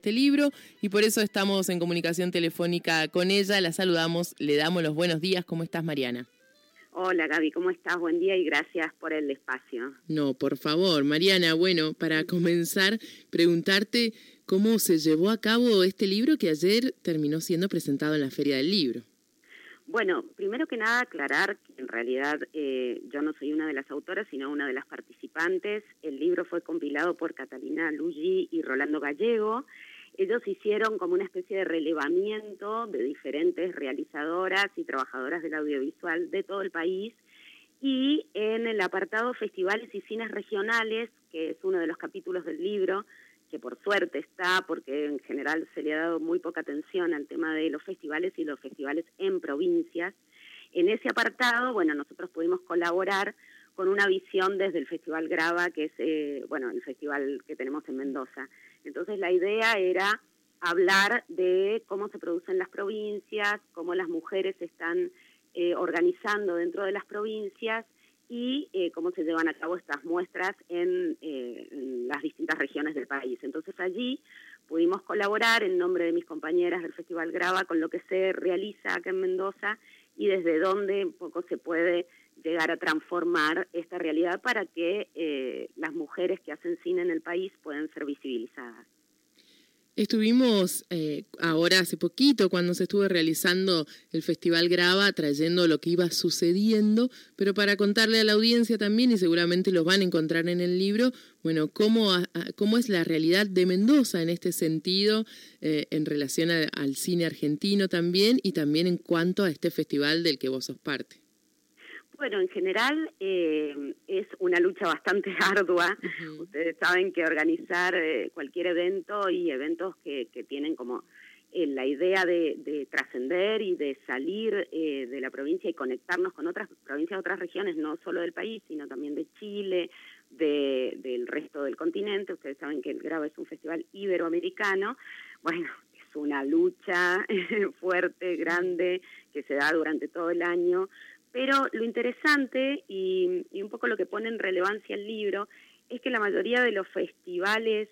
este libro y por eso estamos en comunicación telefónica con ella. La saludamos, le damos los buenos días. ¿Cómo estás, Mariana? Hola, Gaby, ¿cómo estás? Buen día y gracias por el espacio. No, por favor, Mariana. Bueno, para comenzar, preguntarte cómo se llevó a cabo este libro que ayer terminó siendo presentado en la Feria del Libro. Bueno, primero que nada aclarar que en realidad yo no soy una de las autoras, sino una de las participantes. El libro fue compilado por Catalina Luggi y Rolando Gallego. Ellos hicieron como una especie de relevamiento de diferentes realizadoras y trabajadoras del audiovisual de todo el país, y en el apartado Festivales y Cines Regionales, que es uno de los capítulos del libro, que por suerte está, porque en general se le ha dado muy poca atención al tema de los festivales y los festivales en provincias. En ese apartado, bueno, nosotros pudimos colaborar con una visión desde el Festival Grava, que es, el festival que tenemos en Mendoza. Entonces la idea era hablar de cómo se producen las provincias, cómo las mujeres se están organizando dentro de las provincias, y cómo se llevan a cabo estas muestras en las distintas regiones del país. Entonces allí pudimos colaborar en nombre de mis compañeras del Festival Grava con lo que se realiza acá en Mendoza y desde dónde un poco se puede llegar a transformar esta realidad para que las mujeres que hacen cine en el país puedan ser visibilizadas. Estuvimos ahora hace poquito cuando se estuvo realizando el Festival Grava trayendo lo que iba sucediendo, pero para contarle a la audiencia también, y seguramente los van a encontrar en el libro, bueno, cómo es la realidad de Mendoza en este sentido, en relación al cine argentino también, y también en cuanto a este festival del que vos sos parte. Bueno, en general es una lucha bastante ardua. Uh-huh. Ustedes saben que organizar cualquier evento y eventos que tienen como la idea de trascender y de salir de la provincia y conectarnos con otras provincias, otras regiones, no solo del país, sino también de Chile, del resto del continente. Ustedes saben que el Grava es un festival iberoamericano. Bueno, es una lucha fuerte, grande, que se da durante todo el año. Pero lo interesante y un poco lo que pone en relevancia el libro es que la mayoría de los festivales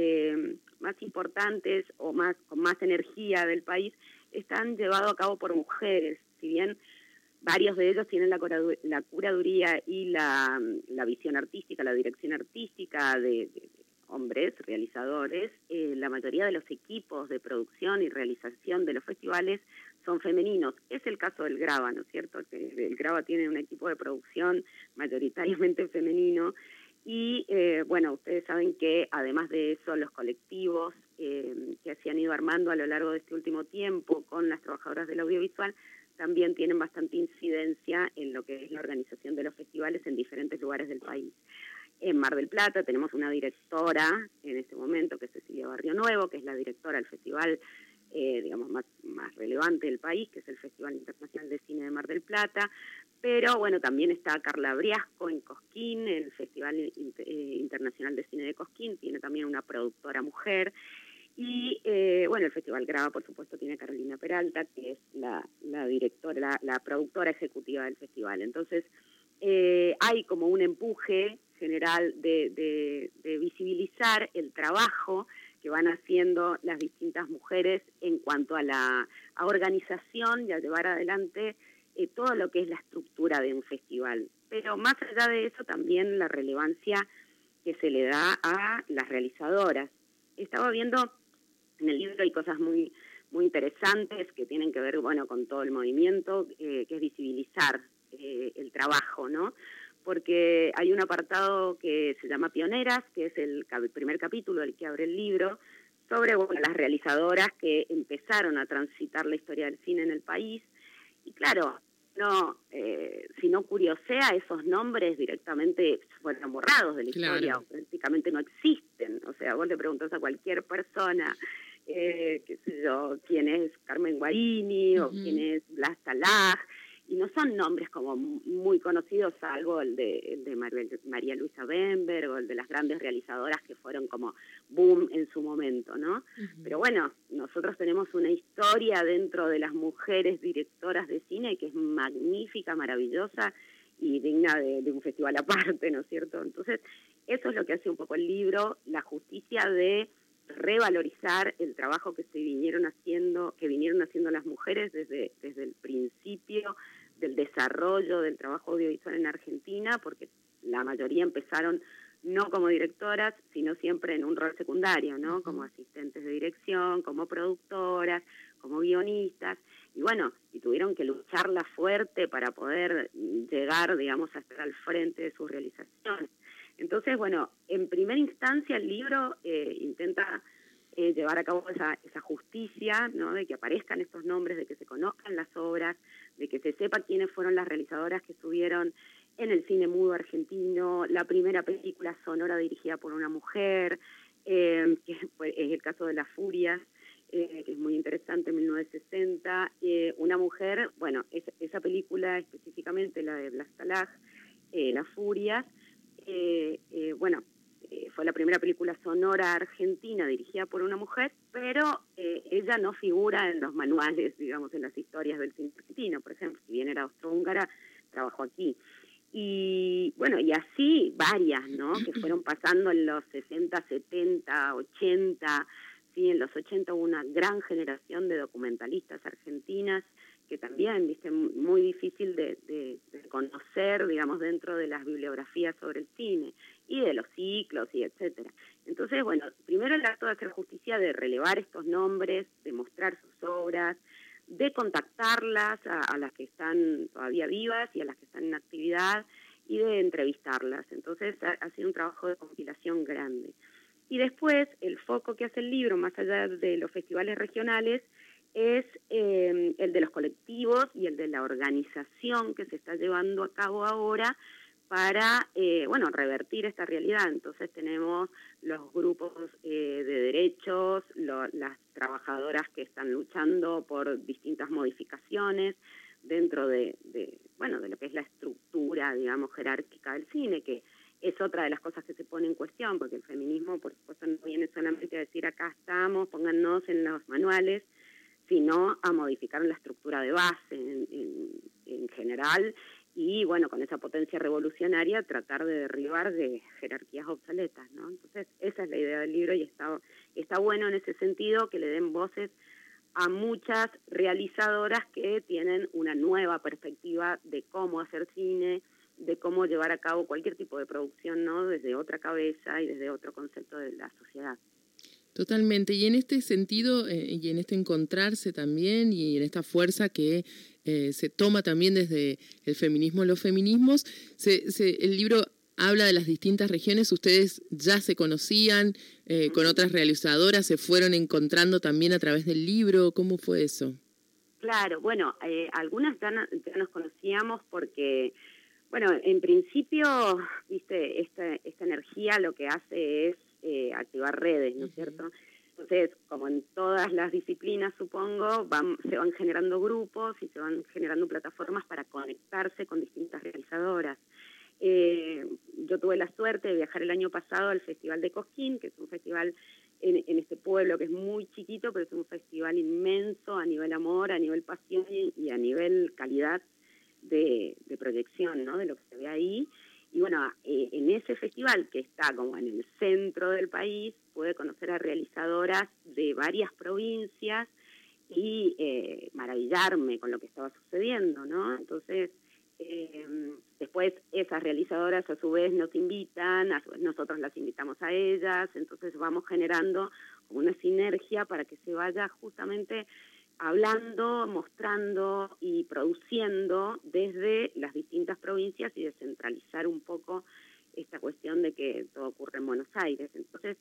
más importantes o con más energía del país están llevados a cabo por mujeres. Si bien varios de ellos tienen la curaduría y la visión artística, la dirección artística de hombres realizadores, la mayoría de los equipos de producción y realización de los festivales son femeninos. Es el caso del Grava, ¿no es cierto? Que el Grava tiene un equipo de producción mayoritariamente femenino y, ustedes saben que además de eso los colectivos que se han ido armando a lo largo de este último tiempo con las trabajadoras del audiovisual también tienen bastante incidencia en lo que es la organización de los festivales en diferentes lugares del país. En Mar del Plata tenemos una directora en este momento, que es Cecilia Barrio Nuevo, que es la directora del festival más relevante del país, que es el Festival Internacional de Cine de Mar del Plata, pero bueno, también está Carla Briasco en Cosquín, el Festival Internacional de Cine de Cosquín, tiene también una productora mujer, y el Festival Grava, por supuesto, tiene a Carolina Peralta, que es la directora, la productora ejecutiva del festival. Entonces, hay como un empuje general de visibilizar el trabajo que van haciendo las distintas mujeres en cuanto a organización y a llevar adelante todo lo que es la estructura de un festival. Pero más allá de eso, también la relevancia que se le da a las realizadoras. Estaba viendo en el libro, hay cosas muy, muy interesantes que tienen que ver, con todo el movimiento, que es visibilizar el trabajo, ¿no? Porque hay un apartado que se llama Pioneras, que es el primer capítulo del que abre el libro, sobre las realizadoras que empezaron a transitar la historia del cine en el país. Y claro, si no curiosea, esos nombres directamente fueron borrados de la historia, prácticamente no existen. O sea, vos le preguntás a cualquier persona, qué sé yo, quién es Carmen Guarini, o quién es Blas Talaj, y no son nombres como muy conocidos, salvo el de María Luisa Bemberg o el de las grandes realizadoras que fueron como boom en su momento, ¿no? Uh-huh. Pero bueno, nosotros tenemos una historia dentro de las mujeres directoras de cine que es magnífica, maravillosa y digna de un festival aparte, ¿no es cierto? Entonces, eso es lo que hace un poco el libro, la justicia de revalorizar el trabajo que vinieron haciendo las mujeres desde el principio del desarrollo del trabajo audiovisual en Argentina, porque la mayoría empezaron no como directoras, sino siempre en un rol secundario, ¿no? Como asistentes de dirección, como productoras, como guionistas, y bueno, y tuvieron que lucharla fuerte para poder llegar, digamos, a estar al frente de sus realizaciones. Entonces, bueno, en primera instancia el libro intenta llevar a cabo esa justicia, ¿no? De que aparezcan estos nombres, de que se conozcan las obras, de que se sepa quiénes fueron las realizadoras que estuvieron en el cine mudo argentino, la primera película sonora dirigida por una mujer, que es el caso de Las Furias, que es muy interesante, en 1960. Una mujer, bueno, esa película específicamente, la de Blas Talag, Las Furias, fue la primera película sonora argentina dirigida por una mujer, pero ella no figura en los manuales, digamos, en las historias del cine argentino. Por ejemplo, si bien era austrohúngara, trabajó aquí. Y bueno, y así varias, ¿no? Que fueron pasando en los 60, 70, 80, sí, en los 80 hubo una gran generación de documentalistas argentinas que también, viste, muy difícil de conocer, digamos, dentro de las bibliografías sobre el cine y de los ciclos y etcétera. Entonces, bueno, primero el acto de hacer justicia, de relevar estos nombres, de mostrar sus obras, de contactarlas a las que están todavía vivas y a las que están en actividad, y de entrevistarlas. Entonces ha sido un trabajo de compilación grande. Y después el foco que hace el libro, más allá de los festivales regionales, es el de los colectivos y el de la organización que se está llevando a cabo ahora para, revertir esta realidad. Entonces tenemos los grupos de derechos, las trabajadoras que están luchando por distintas modificaciones dentro de lo que es la estructura, digamos, jerárquica del cine, que es otra de las cosas que se pone en cuestión, porque el feminismo, por supuesto, no viene solamente a decir acá estamos, póngannos en los manuales, sino a modificar la estructura de base en general, y bueno, con esa potencia revolucionaria tratar de derribar de jerarquías obsoletas, ¿no? Entonces esa es la idea del libro, y está bueno en ese sentido que le den voces a muchas realizadoras que tienen una nueva perspectiva de cómo hacer cine, de cómo llevar a cabo cualquier tipo de producción, ¿no? Desde otra cabeza y desde otro concepto de la sociedad. Totalmente, y en este sentido, y en este encontrarse también, y en esta fuerza que se toma también desde el feminismo, los feminismos, el libro habla de las distintas regiones. Ustedes ya se conocían con otras realizadoras, se fueron encontrando también a través del libro. ¿Cómo fue eso? Claro, bueno, algunas ya nos conocíamos porque, bueno, en principio, viste, esta energía lo que hace es activar redes, ¿no es cierto? Entonces, como en todas las disciplinas, supongo, se van generando grupos y se van generando plataformas para conectarse con distintas realizadoras. Yo tuve la suerte de viajar el año pasado al Festival de Cosquín, que es un festival en este pueblo que es muy chiquito, pero es un festival inmenso a nivel amor, a nivel pasión y a nivel calidad de proyección, ¿no? De lo que se ve ahí. Y bueno, en ese festival, que está como en el centro del país, pude conocer a realizadoras de varias provincias y maravillarme con lo que estaba sucediendo, ¿no? Entonces, después esas realizadoras a su vez nos invitan, a su vez nosotros las invitamos a ellas, entonces vamos generando como una sinergia para que se vaya justamente hablando, mostrando y produciendo desde las distintas provincias y descentralizar un poco esta cuestión de que todo ocurre en Buenos Aires. Entonces,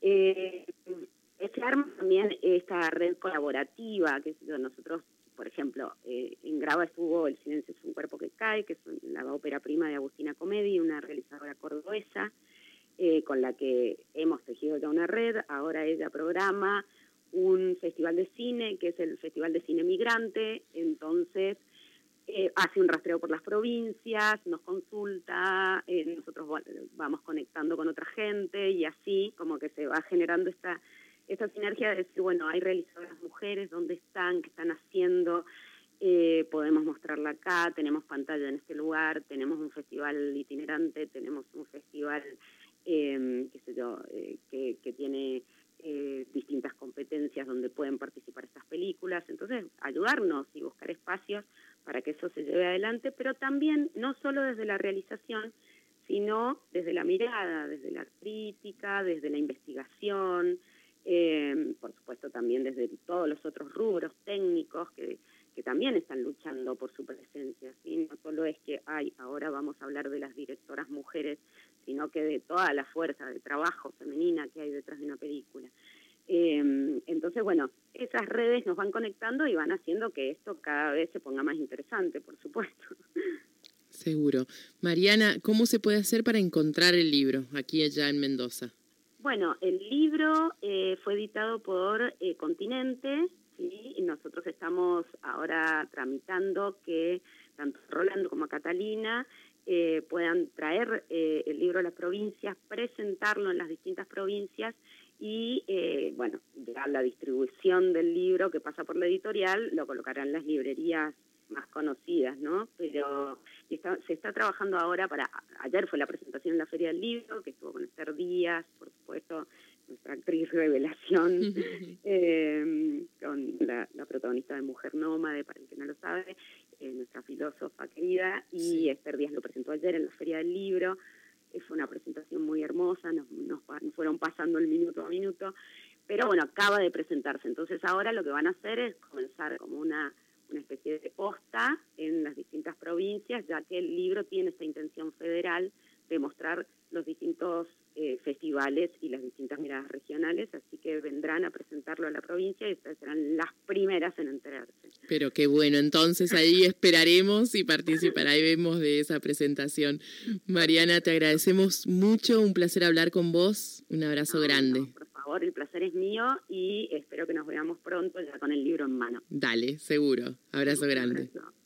se arma también esta red colaborativa, que nosotros, por ejemplo, en Grava estuvo El silencio es un cuerpo que cae, que es la ópera prima de Agustina Comedi, una realizadora cordobesa, con la que hemos tejido ya una red. Ahora ella programa un festival de cine, que es el Festival de Cine Migrante. Entonces hace un rastreo por las provincias, nos consulta, nosotros vamos conectando con otra gente, y así como que se va generando esta sinergia de decir, bueno, hay realizadoras mujeres, ¿dónde están? ¿Qué están haciendo? Podemos mostrarla acá, tenemos pantalla en este lugar, tenemos un festival itinerante, tenemos un festival, que tiene distintas competencias donde pueden participar estas películas. Entonces, ayudarnos y buscar espacios para que eso se lleve adelante, pero también no solo desde la realización, sino desde la mirada, desde la crítica, desde la investigación, por supuesto también desde todos los otros rubros técnicos que también están luchando por su presencia, ¿sí? No solo es que ahora vamos a hablar de las directoras mujeres, sino que de toda la fuerza de trabajo femenina que hay detrás de una película. Entonces, bueno, esas redes nos van conectando y van haciendo que esto cada vez se ponga más interesante, por supuesto. Seguro. Mariana, ¿cómo se puede hacer para encontrar el libro aquí allá en Mendoza? Bueno, el libro fue editado por Continente, ¿sí? Y nosotros estamos ahora tramitando que tanto Rolando como Catalina puedan traer el libro a las provincias, presentarlo en las distintas provincias y, bueno, ya la distribución del libro que pasa por la editorial lo colocarán en las librerías más conocidas, ¿no? Pero se está trabajando ahora ayer fue la presentación en la Feria del Libro, que estuvo con Esther Díaz, por supuesto, nuestra actriz revelación, con la protagonista de Mujer Nómade, para el que no lo sabe, nuestra filósofa querida, y Esther Díaz lo presentó ayer en la Feria del Libro. Fue una presentación muy hermosa, nos fueron pasando el minuto a minuto, pero bueno, acaba de presentarse. Entonces ahora lo que van a hacer es comenzar como una especie de posta en las distintas provincias, ya que el libro tiene esta intención federal de mostrar los distintos festivales y las distintas miradas regionales, así que vendrán a presentarlo a la provincia y ustedes serán las primeras en enterarse. Pero qué bueno, entonces ahí esperaremos y participaremos de esa presentación. Mariana, te agradecemos mucho, un placer hablar con vos, un abrazo grande. No, por favor, el placer es mío y espero que nos veamos pronto ya con el libro en mano. Dale, seguro. Abrazo grande.